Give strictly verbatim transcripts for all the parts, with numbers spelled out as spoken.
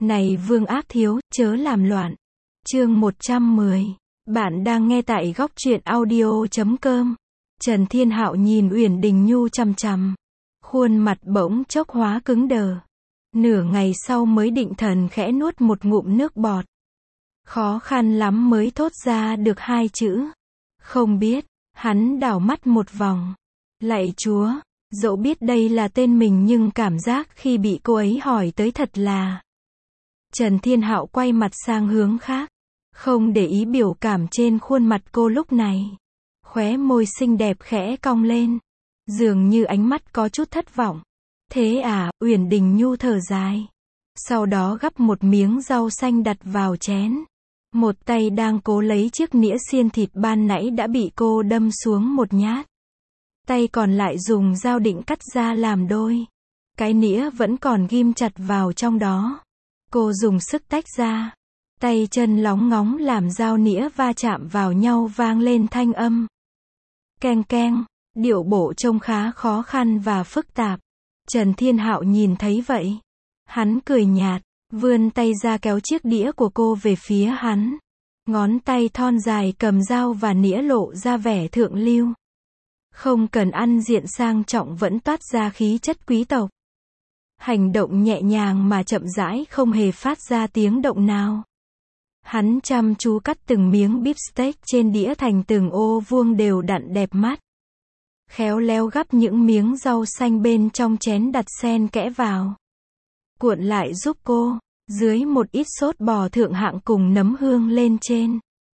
Này Vương Ác Thiếu, chớ làm loạn. Chương một trăm mười. Bạn đang nghe tại góc truyện audio chấm com. Trần Thiên Hạo nhìn Uyển Đình Nhu chằm chằm. Khuôn mặt bỗng chốc hóa cứng đờ. Nửa ngày sau mới định thần khẽ nuốt một ngụm nước bọt. Khó khăn lắm mới thốt ra được hai chữ. Không biết. Hắn đảo mắt một vòng. Lạy Chúa, dẫu biết đây là tên mình nhưng cảm giác khi bị cô ấy hỏi tới thật là... Trần Thiên Hạo quay mặt sang hướng khác. Không để ý biểu cảm trên khuôn mặt cô lúc này. Khóe môi xinh đẹp khẽ cong lên. Dường như ánh mắt có chút thất vọng. Thế à, Uyển Đình Nhu thở dài. Sau đó gắp một miếng rau xanh đặt vào chén. Một tay đang cố lấy chiếc nĩa xiên thịt ban nãy đã bị cô đâm xuống một nhát. Tay còn lại dùng dao định cắt ra làm đôi. Cái nĩa vẫn còn ghim chặt vào trong đó. Cô dùng sức tách ra. Tay chân lóng ngóng làm dao nĩa va chạm vào nhau vang lên thanh âm. Keng keng, điệu bộ trông khá khó khăn và phức tạp. Trần Thiên Hạo nhìn thấy vậy. Hắn cười nhạt, vươn tay ra kéo chiếc đĩa của cô về phía hắn. Ngón tay thon dài cầm dao và nĩa lộ ra vẻ thượng lưu. Không cần ăn diện sang trọng vẫn toát ra khí chất quý tộc. Hành động nhẹ nhàng mà chậm rãi không hề phát ra tiếng động nào. Hắn chăm chú cắt từng miếng beef steak trên đĩa thành từng ô vuông đều đặn đẹp mắt. Khéo léo gắp những miếng rau xanh bên trong chén đặt xen kẽ vào. Cuộn lại giúp cô, dưới một ít sốt bò thượng hạng cùng nấm hương lên trên.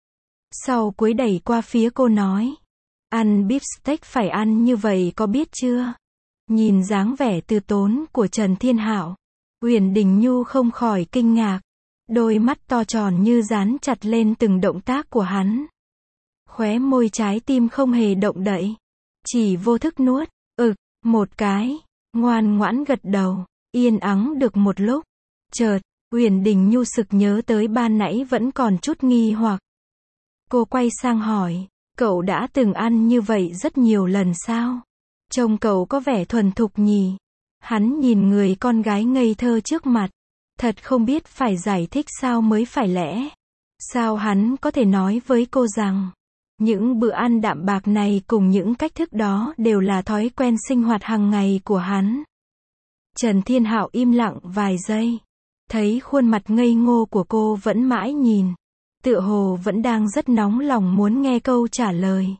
Sau cuối đẩy qua phía cô nói. Ăn beef steak phải ăn như vậy có biết chưa? Nhìn dáng vẻ từ tốn của Trần Thiên Hạo, Uyển Đình Nhu không khỏi kinh ngạc. Đôi mắt to tròn như dán chặt lên từng động tác của hắn. Khóe môi trái tim không hề động đậy. Chỉ vô thức nuốt, ực, một cái, ngoan ngoãn gật đầu, yên ắng được một lúc. Chợt, Uyển Đình Nhu sực nhớ tới ban nãy vẫn còn chút nghi hoặc. Cô quay sang hỏi, cậu đã từng ăn như vậy rất nhiều lần sao? Trông cậu có vẻ thuần thục nhỉ? Hắn nhìn người con gái ngây thơ trước mặt. Thật không biết phải giải thích sao mới phải lẽ. Sao hắn có thể nói với cô rằng, những bữa ăn đạm bạc này cùng những cách thức đó đều là thói quen sinh hoạt hàng ngày của hắn. Trần Thiên Hạo im lặng vài giây. Thấy khuôn mặt ngây ngô của cô vẫn mãi nhìn. Tựa hồ vẫn đang rất nóng lòng muốn nghe câu trả lời.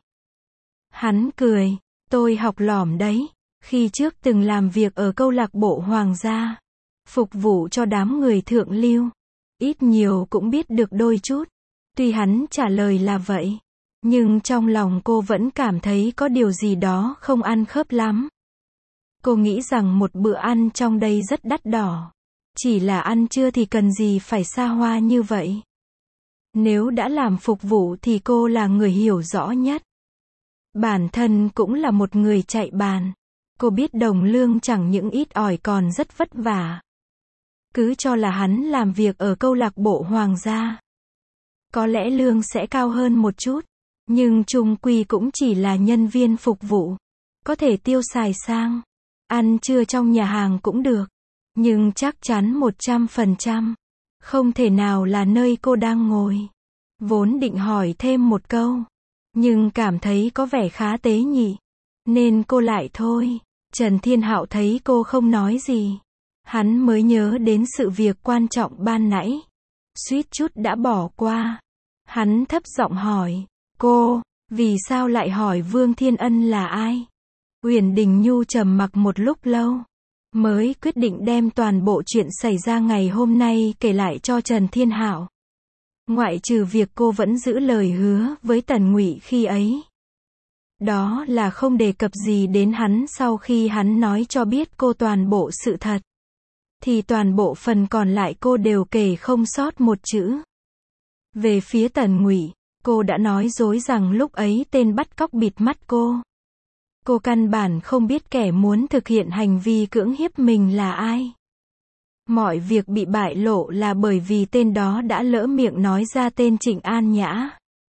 Hắn cười, tôi học lỏm đấy. Khi trước từng làm việc ở câu lạc bộ Hoàng gia. Phục vụ cho đám người thượng lưu. Ít nhiều cũng biết được đôi chút. Tuy hắn trả lời là vậy. Nhưng trong lòng cô vẫn cảm thấy có điều gì đó không ăn khớp lắm. Cô nghĩ rằng một bữa ăn trong đây rất đắt đỏ. Chỉ là ăn trưa thì cần gì phải xa hoa như vậy. Nếu đã làm phục vụ thì cô là người hiểu rõ nhất. Bản thân cũng là một người chạy bàn. Cô biết đồng lương chẳng những ít ỏi còn rất vất vả. Cứ cho là hắn làm việc ở câu lạc bộ Hoàng gia. Có lẽ lương sẽ cao hơn một chút. Nhưng chung quy cũng chỉ là nhân viên phục vụ. Có thể tiêu xài sang. Ăn trưa trong nhà hàng cũng được. Nhưng chắc chắn một trăm phần trăm. Không thể nào là nơi cô đang ngồi. Vốn định hỏi thêm một câu. Nhưng cảm thấy có vẻ khá tế nhị. Nên cô lại thôi. Trần Thiên Hạo thấy cô không nói gì. Hắn mới nhớ đến sự việc quan trọng ban nãy. Suýt chút đã bỏ qua. Hắn thấp giọng hỏi. Cô, vì sao lại hỏi Vương Thiên Ân là ai? Uyển Đình Nhu trầm mặc một lúc lâu. Mới quyết định đem toàn bộ chuyện xảy ra ngày hôm nay kể lại cho Trần Thiên Hạo. Ngoại trừ việc cô vẫn giữ lời hứa với Tần Ngụy khi ấy. Đó là không đề cập gì đến hắn sau khi hắn nói cho biết cô toàn bộ sự thật. Thì toàn bộ phần còn lại cô đều kể không sót một chữ. Về phía Tần Ngụy, cô đã nói dối rằng lúc ấy tên bắt cóc bịt mắt cô. Cô căn bản không biết kẻ muốn thực hiện hành vi cưỡng hiếp mình là ai. Mọi việc bị bại lộ là bởi vì tên đó đã lỡ miệng nói ra tên Trịnh An Nhã.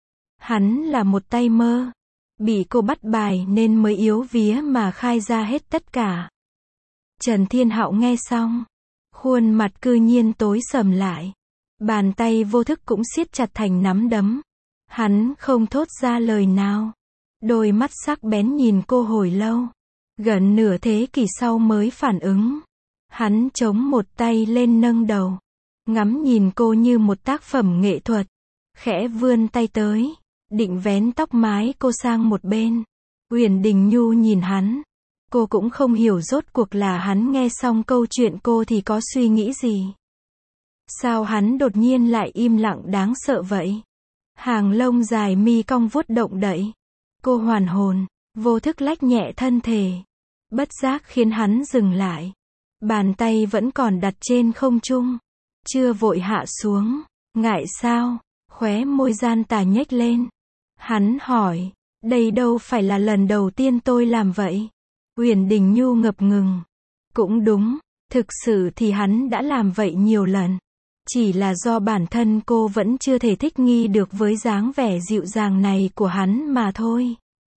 Hắn là một tay mơ. Bị cô bắt bài nên mới yếu vía mà khai ra hết tất cả. Trần Thiên Hạo nghe xong. Khuôn mặt cư nhiên tối sầm lại. Bàn tay vô thức cũng siết chặt thành nắm đấm. Hắn không thốt ra lời nào. Đôi mắt sắc bén nhìn cô hồi lâu. Gần nửa thế kỷ sau mới phản ứng. Hắn chống một tay lên nâng đầu. Ngắm nhìn cô như một tác phẩm nghệ thuật. Khẽ vươn tay tới. Định vén tóc mái cô sang một bên. Uyển Đình Nhu nhìn hắn. Cô cũng không hiểu rốt cuộc là hắn nghe xong câu chuyện cô thì có suy nghĩ gì. Sao hắn đột nhiên lại im lặng đáng sợ vậy? Hàng lông dài mi cong vuốt động đậy. Cô hoàn hồn, vô thức lách nhẹ thân thể. Bất giác khiến hắn dừng lại. Bàn tay vẫn còn đặt trên không trung. Chưa vội hạ xuống. Ngại sao? Khóe môi gian tà nhếch lên. Hắn hỏi, đây đâu phải là lần đầu tiên tôi làm vậy. Uyển Đình Nhu ngập ngừng. Cũng đúng, thực sự thì hắn đã làm vậy nhiều lần. Chỉ là do bản thân cô vẫn chưa thể thích nghi được với dáng vẻ dịu dàng này của hắn mà thôi.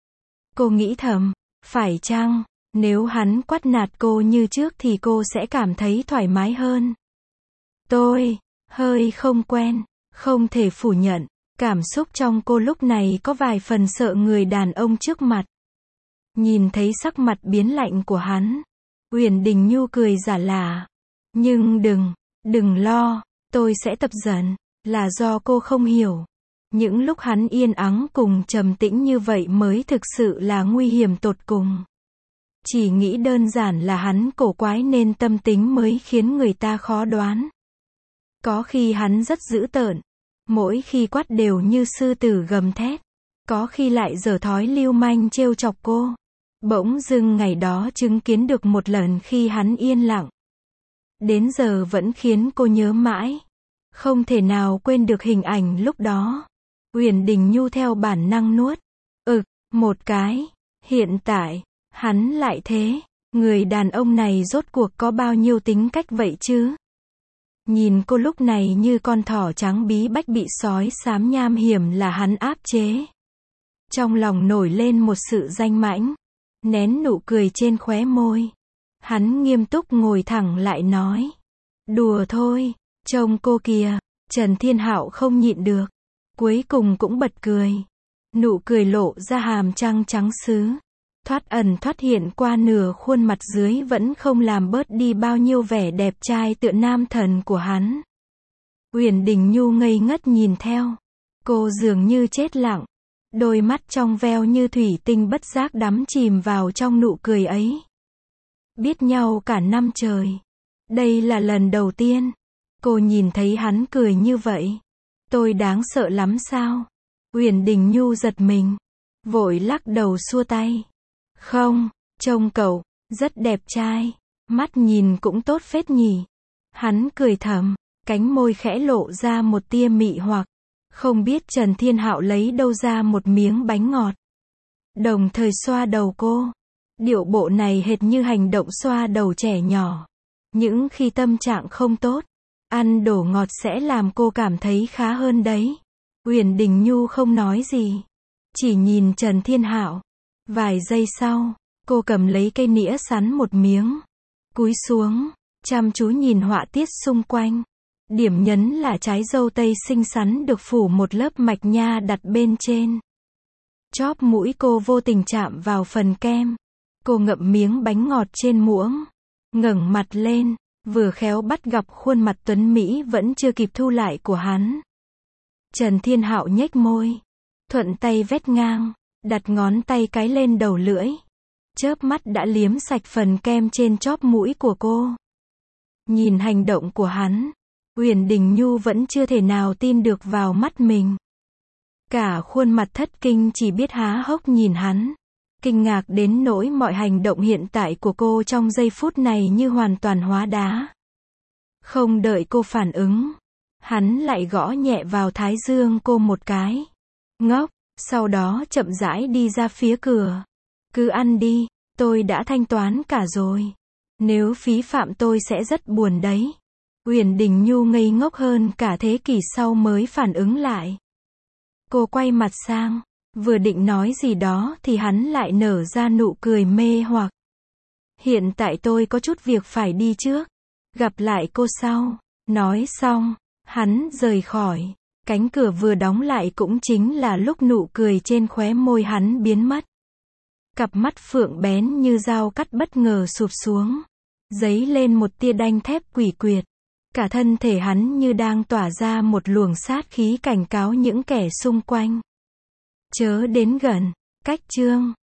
Cô nghĩ thầm, phải chăng, nếu hắn quát nạt cô như trước thì cô sẽ cảm thấy thoải mái hơn. Tôi, hơi không quen, không thể phủ nhận, cảm xúc trong cô lúc này có vài phần sợ người đàn ông trước mặt. Nhìn thấy sắc mặt biến lạnh của hắn, Uyển Đình Nhu cười giả lả. Nhưng đừng, đừng lo, tôi sẽ tập dần, là do cô không hiểu. Những lúc hắn yên ắng cùng trầm tĩnh như vậy mới thực sự là nguy hiểm tột cùng. Chỉ nghĩ đơn giản là hắn cổ quái nên tâm tính mới khiến người ta khó đoán. Có khi hắn rất dữ tợn, mỗi khi quát đều như sư tử gầm thét. Có khi lại giở thói lưu manh trêu chọc cô. Bỗng dưng ngày đó chứng kiến được một lần khi hắn yên lặng. Đến giờ vẫn khiến cô nhớ mãi. Không thể nào quên được hình ảnh lúc đó. Uyển Đình Nhu theo bản năng nuốt. Ực, một cái. Hiện tại, hắn lại thế. Người đàn ông này rốt cuộc có bao nhiêu tính cách vậy chứ? Nhìn cô lúc này như con thỏ trắng bí bách bị sói xám nham hiểm là hắn áp chế. Trong lòng nổi lên một sự danh mãnh. Nén nụ cười trên khóe môi. Hắn nghiêm túc ngồi thẳng lại nói. Đùa thôi, trông cô kìa. Trần Thiên Hạo không nhịn được. Cuối cùng cũng bật cười. Nụ cười lộ ra hàm răng trắng sứ. Thoát ẩn thoát hiện qua nửa khuôn mặt dưới vẫn không làm bớt đi bao nhiêu vẻ đẹp trai tựa nam thần của hắn. Uyển Đình Nhu ngây ngất nhìn theo. Cô dường như chết lặng. Đôi mắt trong veo như thủy tinh bất giác đắm chìm vào trong nụ cười ấy. Biết nhau cả năm trời. Đây là lần đầu tiên. Cô nhìn thấy hắn cười như vậy. Tôi đáng sợ lắm sao? Uyển Đình Nhu giật mình. Vội lắc đầu xua tay. Không, trông cậu, rất đẹp trai. Mắt nhìn cũng tốt phết nhỉ. Hắn cười thầm, cánh môi khẽ lộ ra một tia mị hoặc. Không biết Trần Thiên Hạo lấy đâu ra một miếng bánh ngọt. Đồng thời xoa đầu cô. Điệu bộ này hệt như hành động xoa đầu trẻ nhỏ. Những khi tâm trạng không tốt, ăn đồ ngọt sẽ làm cô cảm thấy khá hơn đấy. Uyển Đình Nhu không nói gì. Chỉ nhìn Trần Thiên Hạo. Vài giây sau, cô cầm lấy cây nĩa sắn một miếng. Cúi xuống, chăm chú nhìn họa tiết xung quanh. Điểm nhấn là trái dâu tây xinh xắn được phủ một lớp mạch nha đặt bên trên. Chóp mũi cô vô tình chạm vào phần kem. Cô ngậm miếng bánh ngọt trên muỗng. Ngẩng mặt lên, vừa khéo bắt gặp khuôn mặt tuấn Mỹ vẫn chưa kịp thu lại của hắn. Trần Thiên Hạo nhếch môi. Thuận tay vét ngang, đặt ngón tay cái lên đầu lưỡi. Chớp mắt đã liếm sạch phần kem trên chóp mũi của cô. Nhìn hành động của hắn, Uyển Đình Nhu vẫn chưa thể nào tin được vào mắt mình. Cả khuôn mặt thất kinh chỉ biết há hốc nhìn hắn. Kinh ngạc đến nỗi mọi hành động hiện tại của cô trong giây phút này như hoàn toàn hóa đá. Không đợi cô phản ứng, hắn lại gõ nhẹ vào thái dương cô một cái. Ngốc, sau đó chậm rãi đi ra phía cửa. Cứ ăn đi, tôi đã thanh toán cả rồi. Nếu phí phạm tôi sẽ rất buồn đấy. Uyển Đình Nhu ngây ngốc hơn cả thế kỷ sau mới phản ứng lại. Cô quay mặt sang, vừa định nói gì đó thì hắn lại nở ra nụ cười mê hoặc. Hiện tại tôi có chút việc phải đi trước. Gặp lại cô sau. Nói xong, hắn rời khỏi. Cánh cửa vừa đóng lại cũng chính là lúc nụ cười trên khóe môi hắn biến mất. Cặp mắt phượng bén như dao cắt bất ngờ sụp xuống. Dấy lên một tia đanh thép quỷ quyệt. Cả thân thể hắn như đang tỏa ra một luồng sát khí cảnh cáo những kẻ xung quanh. Chớ đến gần. Cách chương